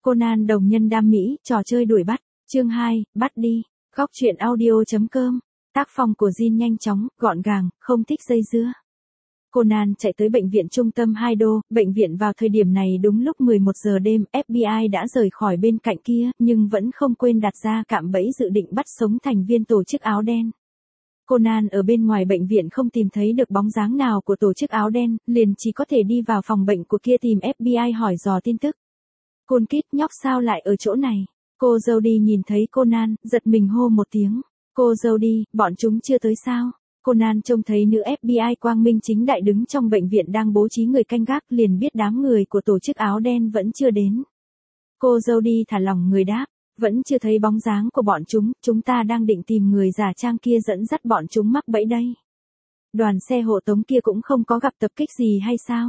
Conan đồng nhân đam mỹ, trò chơi đuổi bắt, chương 2, bắt đi, góc truyện audio.com, tác phong của Jin nhanh chóng, gọn gàng, không thích dây dưa. Conan chạy tới bệnh viện trung tâm Haido, bệnh viện vào thời điểm này đúng lúc 11 giờ đêm, FBI đã rời khỏi bên cạnh kia, nhưng vẫn không quên đặt ra cạm bẫy dự định bắt sống thành viên tổ chức áo đen. Conan ở bên ngoài bệnh viện không tìm thấy được bóng dáng nào của tổ chức áo đen, liền chỉ có thể đi vào phòng bệnh của kia tìm FBI hỏi dò tin tức. Côn Kít, nhóc sao lại ở chỗ này? Cô Jody nhìn thấy Conan, giật mình hô một tiếng. Cô Jody, bọn chúng chưa tới sao? Conan trông thấy nữ FBI quang minh chính đại đứng trong bệnh viện đang bố trí người canh gác, liền biết đám người của tổ chức áo đen vẫn chưa đến. Cô Jody thả lỏng người đáp, vẫn chưa thấy bóng dáng của bọn chúng ta đang định tìm người giả trang kia dẫn dắt bọn chúng mắc bẫy đây. Đoàn xe hộ tống kia cũng không có gặp tập kích gì hay sao?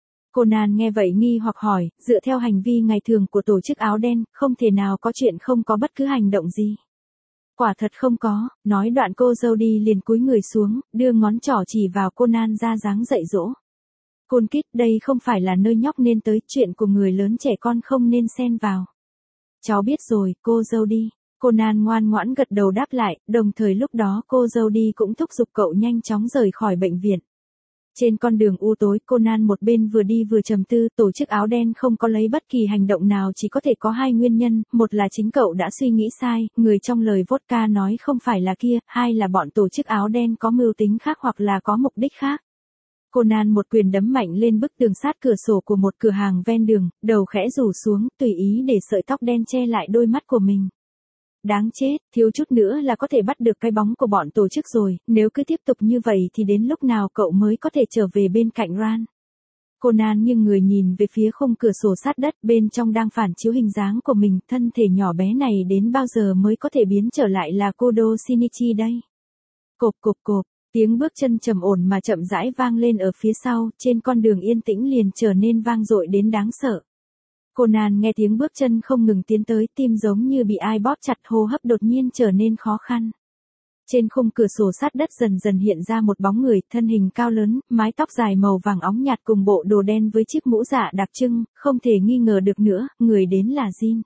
Conan nghe vậy nghi hoặc hỏi, dựa theo hành vi ngày thường của tổ chức áo đen, không thể nào có chuyện không có bất cứ hành động gì. Quả thật không có, nói đoạn cô Jody liền cúi người xuống, đưa ngón trỏ chỉ vào Conan ra dáng dạy dỗ. Côn Kít, đây không phải là nơi nhóc nên tới, chuyện của người lớn trẻ con không nên xen vào. Cháu biết rồi, cô Jody. Conan ngoan ngoãn gật đầu đáp lại, đồng thời lúc đó cô Jody cũng thúc giục cậu nhanh chóng rời khỏi bệnh viện. Trên con đường u tối, Conan một bên vừa đi vừa trầm tư, tổ chức áo đen không có lấy bất kỳ hành động nào chỉ có thể có hai nguyên nhân, một là chính cậu đã suy nghĩ sai, người trong lời vodka nói không phải là kia, hai là bọn tổ chức áo đen có mưu tính khác hoặc là có mục đích khác. Conan một quyền đấm mạnh lên bức tường sát cửa sổ của một cửa hàng ven đường, đầu khẽ rủ xuống, tùy ý để sợi tóc đen che lại đôi mắt của mình. Đáng chết, thiếu chút nữa là có thể bắt được cái bóng của bọn tổ chức rồi, nếu cứ tiếp tục như vậy thì đến lúc nào cậu mới có thể trở về bên cạnh Ran. Conan nghiêng người nhìn về phía khung cửa sổ sát đất, bên trong đang phản chiếu hình dáng của mình, thân thể nhỏ bé này đến bao giờ mới có thể biến trở lại là Kodo Shinichi đây. Cộp cộp cộp, tiếng bước chân trầm ổn mà chậm rãi vang lên ở phía sau, trên con đường yên tĩnh liền trở nên vang dội đến đáng sợ. Conan nghe tiếng bước chân không ngừng tiến tới, tim giống như bị ai bóp chặt, hô hấp đột nhiên trở nên khó khăn. Trên khung cửa sổ sát đất dần dần hiện ra một bóng người, thân hình cao lớn, mái tóc dài màu vàng óng nhạt cùng bộ đồ đen với chiếc mũ dạ đặc trưng, không thể nghi ngờ được nữa, người đến là Jin.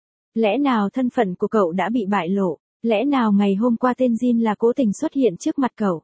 Lẽ nào thân phận của cậu đã bị bại lộ? Lẽ nào ngày hôm qua tên Jin là cố tình xuất hiện trước mặt cậu?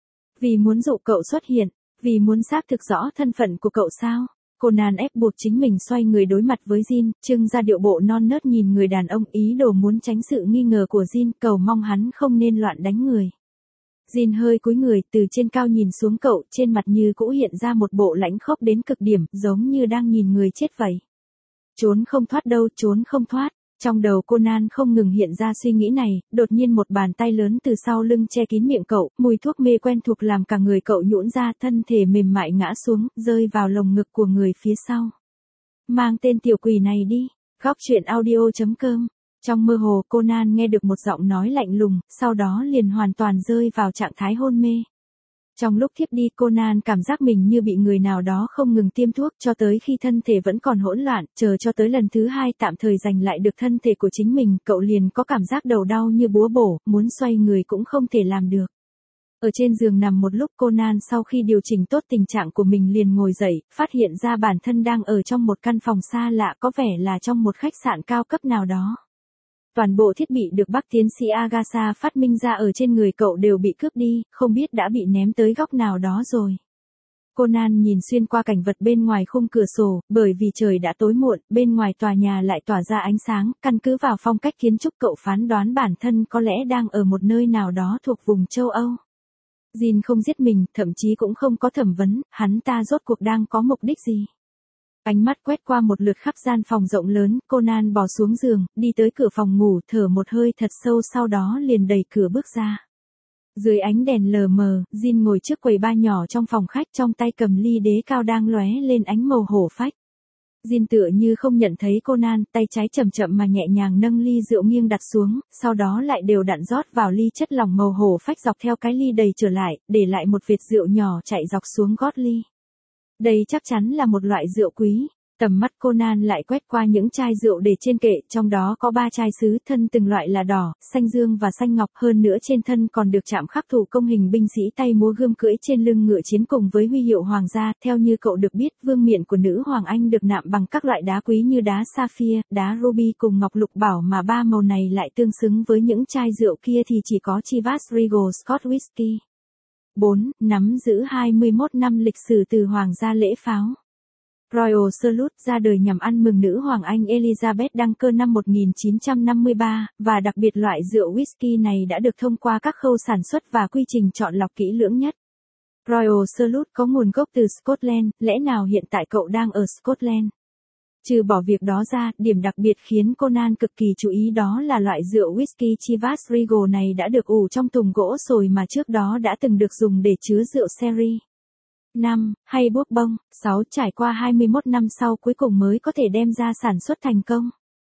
Vì muốn dụ cậu xuất hiện, vì muốn xác thực rõ thân phận của cậu sao? Conan ép buộc chính mình xoay người đối mặt với Jin, trưng ra điệu bộ non nớt nhìn người đàn ông, ý đồ muốn tránh sự nghi ngờ của Jin, cầu mong hắn không nên loạn đánh người. Jin hơi cúi người, từ trên cao nhìn xuống cậu, trên mặt như cũ hiện ra một bộ lãnh khốc đến cực điểm, giống như đang nhìn người chết vậy. Trốn không thoát đâu, trốn không thoát. Trong đầu Conan không ngừng hiện ra suy nghĩ này, đột nhiên một bàn tay lớn từ sau lưng che kín miệng cậu, mùi thuốc mê quen thuộc làm cả người cậu nhũn ra, thân thể mềm mại ngã xuống, rơi vào lồng ngực của người phía sau. Mang tên tiểu quỷ này đi, góc truyện audio.com. Trong mơ hồ Conan nghe được một giọng nói lạnh lùng, sau đó liền hoàn toàn rơi vào trạng thái hôn mê. Trong lúc thiếp đi Conan cảm giác mình như bị người nào đó không ngừng tiêm thuốc cho tới khi thân thể vẫn còn hỗn loạn, chờ cho tới lần thứ hai tạm thời giành lại được thân thể của chính mình, cậu liền có cảm giác đầu đau như búa bổ, muốn xoay người cũng không thể làm được. Ở trên giường nằm một lúc Conan sau khi điều chỉnh tốt tình trạng của mình liền ngồi dậy, phát hiện ra bản thân đang ở trong một căn phòng xa lạ, có vẻ là trong một khách sạn cao cấp nào đó. Toàn bộ thiết bị được bác tiến sĩ Agasha phát minh ra ở trên người cậu đều bị cướp đi, không biết đã bị ném tới góc nào đó rồi. Conan nhìn xuyên qua cảnh vật bên ngoài khung cửa sổ, bởi vì trời đã tối muộn, bên ngoài tòa nhà lại tỏa ra ánh sáng, căn cứ vào phong cách kiến trúc cậu phán đoán bản thân có lẽ đang ở một nơi nào đó thuộc vùng châu Âu. Jin không giết mình, thậm chí cũng không có thẩm vấn, hắn ta rốt cuộc đang có mục đích gì? Ánh mắt quét qua một lượt khắp gian phòng rộng lớn, Conan bò xuống giường, đi tới cửa phòng ngủ, thở một hơi thật sâu, sau đó liền đẩy cửa bước ra. Dưới ánh đèn lờ mờ, Jin ngồi trước quầy bar nhỏ trong phòng khách, trong tay cầm ly đế cao đang lóe lên ánh màu hổ phách. Jin tựa như không nhận thấy Conan, tay trái chậm chậm mà nhẹ nhàng nâng ly rượu nghiêng đặt xuống, sau đó lại đều đặn rót vào ly chất lỏng màu hổ phách dọc theo cái ly đầy trở lại, để lại một vệt rượu nhỏ chảy dọc xuống gót ly. Đây chắc chắn là một loại rượu quý. Tầm mắt Conan lại quét qua những chai rượu để trên kệ, trong đó có 3 chai sứ, thân từng loại là đỏ, xanh dương và xanh ngọc, hơn nữa trên thân còn được chạm khắc thủ công hình binh sĩ tay múa gươm cưỡi trên lưng ngựa chiến cùng với huy hiệu hoàng gia. Theo như cậu được biết, vương miện của nữ hoàng Anh được nạm bằng các loại đá quý như đá sapphire, đá ruby cùng ngọc lục bảo, mà ba màu này lại tương xứng với những chai rượu kia thì chỉ có Chivas Regal Scotch Whisky. 4. Nắm giữ 21 năm lịch sử từ hoàng gia lễ pháo. Royal Salute ra đời nhằm ăn mừng nữ hoàng Anh Elizabeth đăng cơ năm 1953, và đặc biệt loại rượu whisky này đã được thông qua các khâu sản xuất và quy trình chọn lọc kỹ lưỡng nhất. Royal Salute có nguồn gốc từ Scotland, lẽ nào hiện tại cậu đang ở Scotland? Trừ bỏ việc đó ra, điểm đặc biệt khiến Conan cực kỳ chú ý đó là loại rượu whisky Chivas Regal này đã được ủ trong thùng gỗ sồi mà trước đó đã từng được dùng để chứa rượu sherry. 5. Hay bourbon. 6. Trải qua 21 năm sau cuối cùng mới có thể đem ra sản xuất thành công.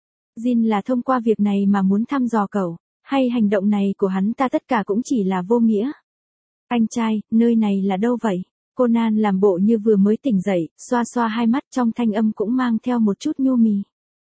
Jin là thông qua việc này mà muốn thăm dò cậu, hay hành động này của hắn ta tất cả cũng chỉ là vô nghĩa? Anh trai, nơi này là đâu vậy? Conan làm bộ như vừa mới tỉnh dậy, xoa xoa hai mắt, trong thanh âm cũng mang theo một chút nhu mì.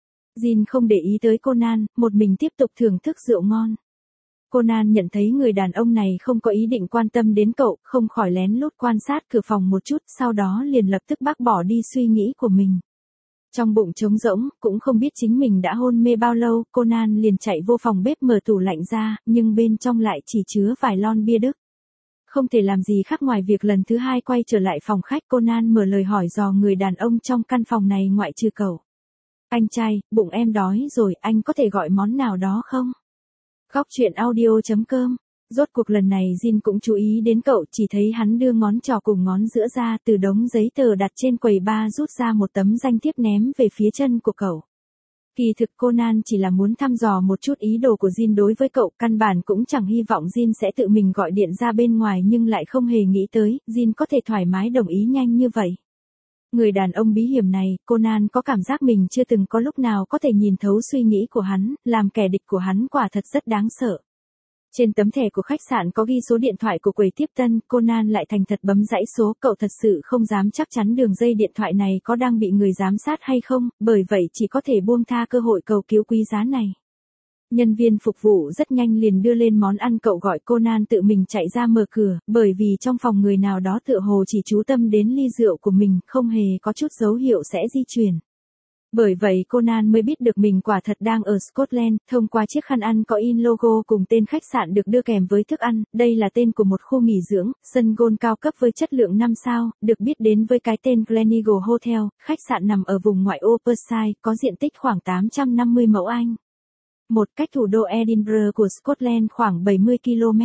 Jin không để ý tới Conan, một mình tiếp tục thưởng thức rượu ngon. Conan nhận thấy người đàn ông này không có ý định quan tâm đến cậu, không khỏi lén lút quan sát cửa phòng một chút, sau đó liền lập tức bác bỏ đi suy nghĩ của mình. Trong bụng trống rỗng, cũng không biết chính mình đã hôn mê bao lâu, Conan liền chạy vô phòng bếp mở tủ lạnh ra, nhưng bên trong lại chỉ chứa vài lon bia Đức. Không thể làm gì khác ngoài việc lần thứ hai quay trở lại phòng khách. Conan mở lời hỏi dò người đàn ông trong căn phòng này ngoại trừ cậu. Anh trai, bụng em đói rồi, anh có thể gọi món nào đó không? Góc truyện audio.com. Rốt cuộc lần này Jin cũng chú ý đến cậu, chỉ thấy hắn đưa ngón trỏ cùng ngón giữa ra từ đống giấy tờ đặt trên quầy bar, rút ra một tấm danh thiếp ném về phía chân của cậu. Kỳ thực Conan chỉ là muốn thăm dò một chút ý đồ của Jin đối với cậu, căn bản cũng chẳng hy vọng Jin sẽ tự mình gọi điện ra bên ngoài, nhưng lại không hề nghĩ tới, Jin có thể thoải mái đồng ý nhanh như vậy. Người đàn ông bí hiểm này, Conan có cảm giác mình chưa từng có lúc nào có thể nhìn thấu suy nghĩ của hắn, làm kẻ địch của hắn quả thật rất đáng sợ. Trên tấm thẻ của khách sạn có ghi số điện thoại của quầy tiếp tân, Conan lại thành thật bấm dãy số, cậu thật sự không dám chắc chắn đường dây điện thoại này có đang bị người giám sát hay không, bởi vậy chỉ có thể buông tha cơ hội cầu cứu quý giá này. Nhân viên phục vụ rất nhanh liền đưa lên món ăn, cậu gọi Conan tự mình chạy ra mở cửa, bởi vì trong phòng người nào đó tựa hồ chỉ chú tâm đến ly rượu của mình, không hề có chút dấu hiệu sẽ di chuyển. Bởi vậy Conan mới biết được mình quả thật đang ở Scotland, thông qua chiếc khăn ăn có in logo cùng tên khách sạn được đưa kèm với thức ăn. Đây là tên của một khu nghỉ dưỡng, sân golf cao cấp với chất lượng 5 sao, được biết đến với cái tên Gleneagle Hotel. Khách sạn nằm ở vùng ngoại ô Perthshire, có diện tích khoảng 850 mẫu Anh. Một cách thủ đô Edinburgh của Scotland khoảng 70 km.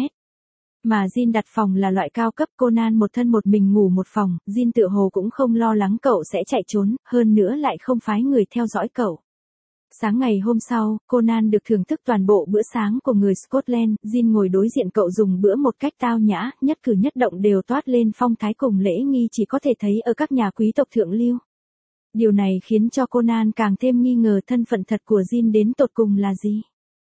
Mà Jin đặt phòng là loại cao cấp. Conan một thân một mình ngủ một phòng, Jin tựa hồ cũng không lo lắng cậu sẽ chạy trốn, hơn nữa lại không phái người theo dõi cậu. Sáng ngày hôm sau, Conan được thưởng thức toàn bộ bữa sáng của người Scotland. Jin ngồi đối diện cậu dùng bữa một cách tao nhã, nhất cử nhất động đều toát lên phong thái cùng lễ nghi chỉ có thể thấy ở các nhà quý tộc thượng lưu. Điều này khiến cho Conan càng thêm nghi ngờ thân phận thật của Jin đến tột cùng là gì.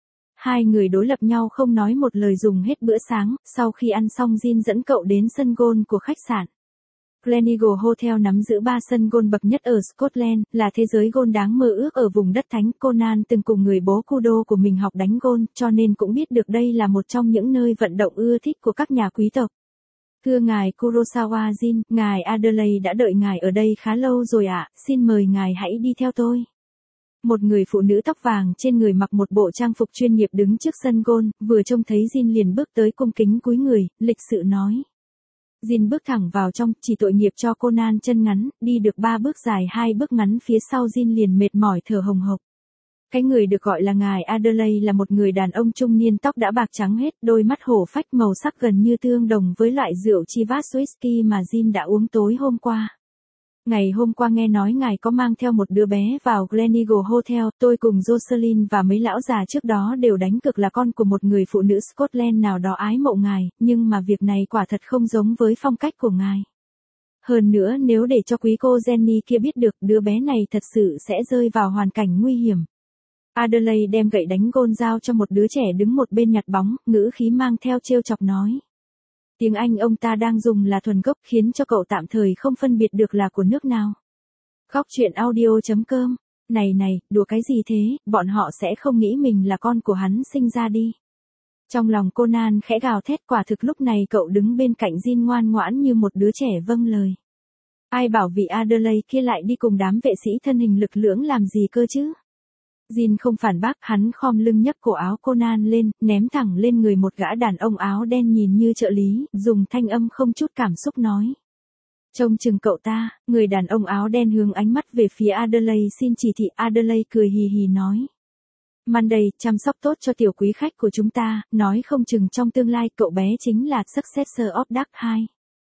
Hai người đối lập nhau không nói một lời dùng hết bữa sáng, sau khi ăn xong Jin dẫn cậu đến sân golf của khách sạn. Gleneagle Hotel nắm giữ 3 sân golf bậc nhất ở Scotland, là thế giới golf đáng mơ ước ở vùng đất thánh. Conan từng cùng người bố Kudo của mình học đánh golf, cho nên cũng biết được đây là một trong những nơi vận động ưa thích của các nhà quý tộc. Thưa ngài Kurosawa Jin, ngài Adelaide đã đợi ngài ở đây khá lâu rồi ạ, xin mời ngài hãy đi theo tôi. Một người phụ nữ tóc vàng trên người mặc một bộ trang phục chuyên nghiệp đứng trước sân golf, vừa trông thấy Jin liền bước tới cung kính cúi người, lịch sự nói. Jin bước thẳng vào trong, chỉ tội nghiệp cho Conan chân ngắn, đi được 3 bước dài 2 bước ngắn phía sau Jin liền mệt mỏi thở hồng hộc. Cái người được gọi là ngài Adelaide là một người đàn ông trung niên, tóc đã bạc trắng hết, đôi mắt hổ phách màu sắc gần như tương đồng với loại rượu Chivas Whisky mà Jin đã uống tối hôm qua. Ngày hôm qua nghe nói ngài có mang theo một đứa bé vào Gleneagle Hotel, tôi cùng Jocelyn và mấy lão già trước đó đều đánh cược là con của một người phụ nữ Scotland nào đó ái mộ ngài, nhưng mà việc này quả thật không giống với phong cách của ngài. Hơn nữa nếu để cho quý cô Jenny kia biết được, đứa bé này thật sự sẽ rơi vào hoàn cảnh nguy hiểm. Adelaide đem gậy đánh golf giao cho một đứa trẻ đứng một bên nhặt bóng, ngữ khí mang theo trêu chọc nói. Tiếng Anh ông ta đang dùng là thuần gốc, khiến cho cậu tạm thời không phân biệt được là của nước nào. Góc truyện audio.com. Này, đùa cái gì thế, bọn họ sẽ không nghĩ mình là con của hắn sinh ra đi. Trong lòng Conan khẽ gào thét, quả thực lúc này cậu đứng bên cạnh Jin ngoan ngoãn như một đứa trẻ vâng lời. Ai bảo vị Adelaide kia lại đi cùng đám vệ sĩ thân hình lực lưỡng làm gì cơ chứ? Jin không phản bác, hắn khom lưng nhấc cổ áo Conan lên, ném thẳng lên người một gã đàn ông áo đen nhìn như trợ lý, dùng thanh âm không chút cảm xúc nói. Trông chừng cậu ta. Người đàn ông áo đen hướng ánh mắt về phía Adelaide xin chỉ thị. Adelaide cười hì hì nói. Monday, chăm sóc tốt cho tiểu quý khách của chúng ta, nói không chừng trong tương lai cậu bé chính là successor of Dark 2.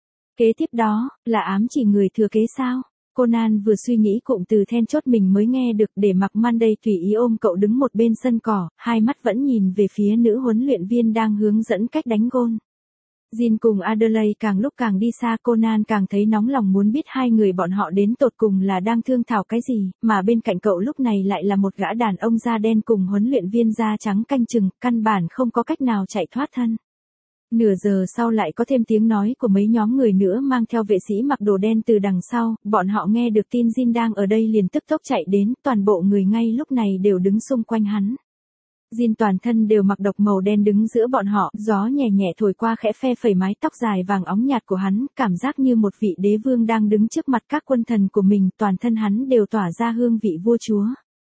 Kế tiếp đó, là ám chỉ người thừa kế sao? Conan vừa suy nghĩ cụm từ then chốt mình mới nghe được, để mặc Monday tùy ý ôm cậu đứng một bên sân cỏ, hai mắt vẫn nhìn về phía nữ huấn luyện viên đang hướng dẫn cách đánh gôn. Jin cùng Adelaide càng lúc càng đi xa, Conan càng thấy nóng lòng muốn biết hai người bọn họ đến tột cùng là đang thương thảo cái gì, mà bên cạnh cậu lúc này lại là một gã đàn ông da đen cùng huấn luyện viên da trắng canh chừng, căn bản không có cách nào chạy thoát thân. Nửa giờ sau lại có thêm tiếng nói của mấy nhóm người nữa mang theo vệ sĩ mặc đồ đen từ đằng sau, bọn họ nghe được tin Jin đang ở đây liền tức tốc chạy đến, toàn bộ người ngay lúc này đều đứng xung quanh hắn. Jin toàn thân đều mặc độc màu đen đứng giữa bọn họ, gió nhẹ nhẹ thổi qua khẽ phe phẩy mái tóc dài vàng óng nhạt của hắn, cảm giác như một vị đế vương đang đứng trước mặt các quân thần của mình, toàn thân hắn đều tỏa ra hương vị vua chúa.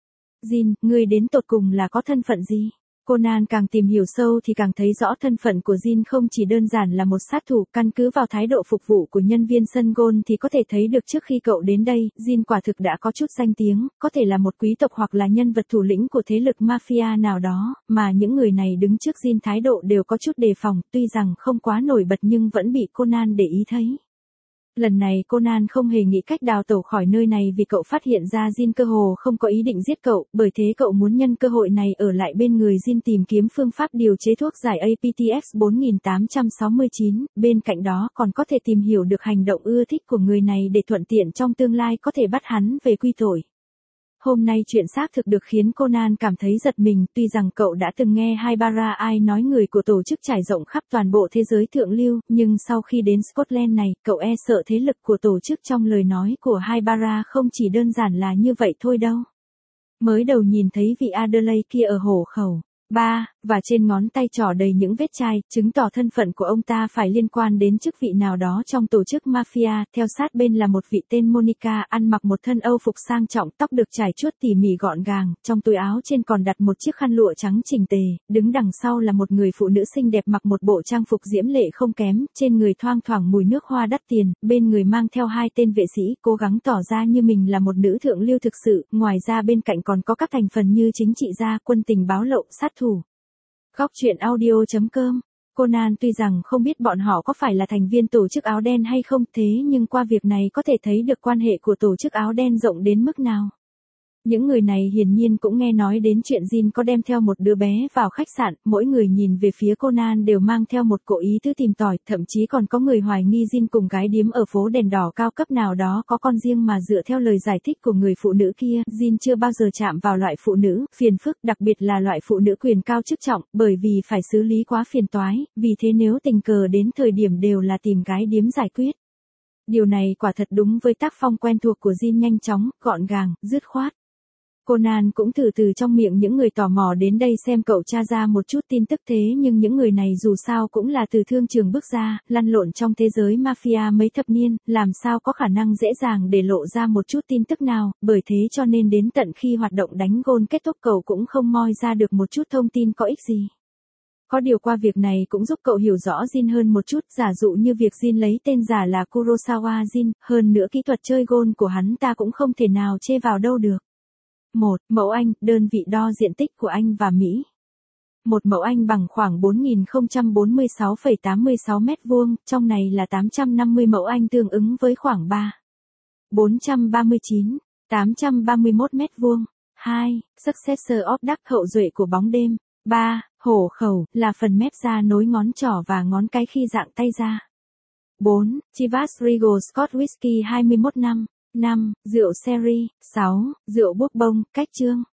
Jin, ngươi đến tột cùng là có thân phận gì? Conan càng tìm hiểu sâu thì càng thấy rõ thân phận của Jin không chỉ đơn giản là một sát thủ, căn cứ vào thái độ phục vụ của nhân viên sân gôn thì có thể thấy được trước khi cậu đến đây, Jin quả thực đã có chút danh tiếng, có thể là một quý tộc hoặc là nhân vật thủ lĩnh của thế lực mafia nào đó, mà những người này đứng trước Jin thái độ đều có chút đề phòng, tuy rằng không quá nổi bật nhưng vẫn bị Conan để ý thấy. Lần này Conan không hề nghĩ cách đào tẩu khỏi nơi này vì cậu phát hiện ra Jin cơ hồ không có ý định giết cậu, bởi thế cậu muốn nhân cơ hội này ở lại bên người Jin tìm kiếm phương pháp điều chế thuốc giải APTX 4869, bên cạnh đó còn có thể tìm hiểu được hành động ưa thích của người này để thuận tiện trong tương lai có thể bắt hắn về quy tội. Hôm nay chuyện xác thực được khiến Conan cảm thấy giật mình, tuy rằng cậu đã từng nghe Haibara Ai nói người của tổ chức trải rộng khắp toàn bộ thế giới thượng lưu, nhưng sau khi đến Scotland này, cậu e sợ thế lực của tổ chức trong lời nói của Haibara không chỉ đơn giản là như vậy thôi đâu. Mới đầu nhìn thấy vị Adelaide kia ở hổ khẩu, và trên ngón tay trỏ đầy những vết chai, chứng tỏ thân phận của ông ta phải liên quan đến chức vị nào đó trong tổ chức mafia, theo sát bên là một vị tên Monica, ăn mặc một thân Âu phục sang trọng, tóc được trải chuốt tỉ mỉ gọn gàng, trong túi áo trên còn đặt một chiếc khăn lụa trắng chỉnh tề, đứng đằng sau là một người phụ nữ xinh đẹp mặc một bộ trang phục diễm lệ không kém, trên người thoang thoảng mùi nước hoa đắt tiền, bên người mang theo hai tên vệ sĩ, cố gắng tỏ ra như mình là một nữ thượng lưu thực sự, ngoài ra bên cạnh còn có các thành phần như chính trị gia, quân tình báo lậu, sát thủ. Góc truyện audio.com. Conan tuy rằng không biết bọn họ có phải là thành viên tổ chức áo đen hay không, thế nhưng qua việc này có thể thấy được quan hệ của tổ chức áo đen rộng đến mức nào. Những người này hiển nhiên cũng nghe nói đến chuyện Jin có đem theo một đứa bé vào khách sạn, mỗi người nhìn về phía Conan đều mang theo một cố ý tứ tìm tòi, thậm chí còn có người hoài nghi Jin cùng gái điếm ở phố đèn đỏ cao cấp nào đó có con riêng mà dựa theo lời giải thích của người phụ nữ kia, Jin chưa bao giờ chạm vào loại phụ nữ phiền phức, đặc biệt là loại phụ nữ quyền cao chức trọng, bởi vì phải xử lý quá phiền toái, vì thế nếu tình cờ đến thời điểm đều là tìm gái điếm giải quyết. Điều này quả thật đúng với tác phong quen thuộc của Jin, nhanh chóng, gọn gàng, dứt khoát. Conan cũng từ trong miệng những người tò mò đến đây xem cậu tra ra một chút tin tức, thế nhưng những người này dù sao cũng là từ thương trường bước ra, lăn lộn trong thế giới mafia mấy thập niên, làm sao có khả năng dễ dàng để lộ ra một chút tin tức nào, bởi thế cho nên đến tận khi hoạt động đánh gôn kết thúc cậu cũng không moi ra được một chút thông tin có ích gì. Có điều qua việc này cũng giúp cậu hiểu rõ Jin hơn một chút, giả dụ như việc Jin lấy tên giả là Kurosawa Jin, hơn nữa kỹ thuật chơi gôn của hắn ta cũng không thể nào chê vào đâu được. 1. Mẫu Anh, đơn vị đo diện tích của Anh và Mỹ. Một mẫu Anh bằng khoảng 4046,86 mét vuông, trong này là 850 mẫu Anh tương ứng với khoảng 439,831 mét vuông. 2. Successor of Dark, hậu duệ của bóng đêm. 3. Hổ khẩu, là phần mép da nối ngón trỏ và ngón cái khi dạng tay ra. 4. Chivas Regal Scotch Whisky 21 năm. 5. Rượu sherry. 6. Rượu bourbon, cách chương.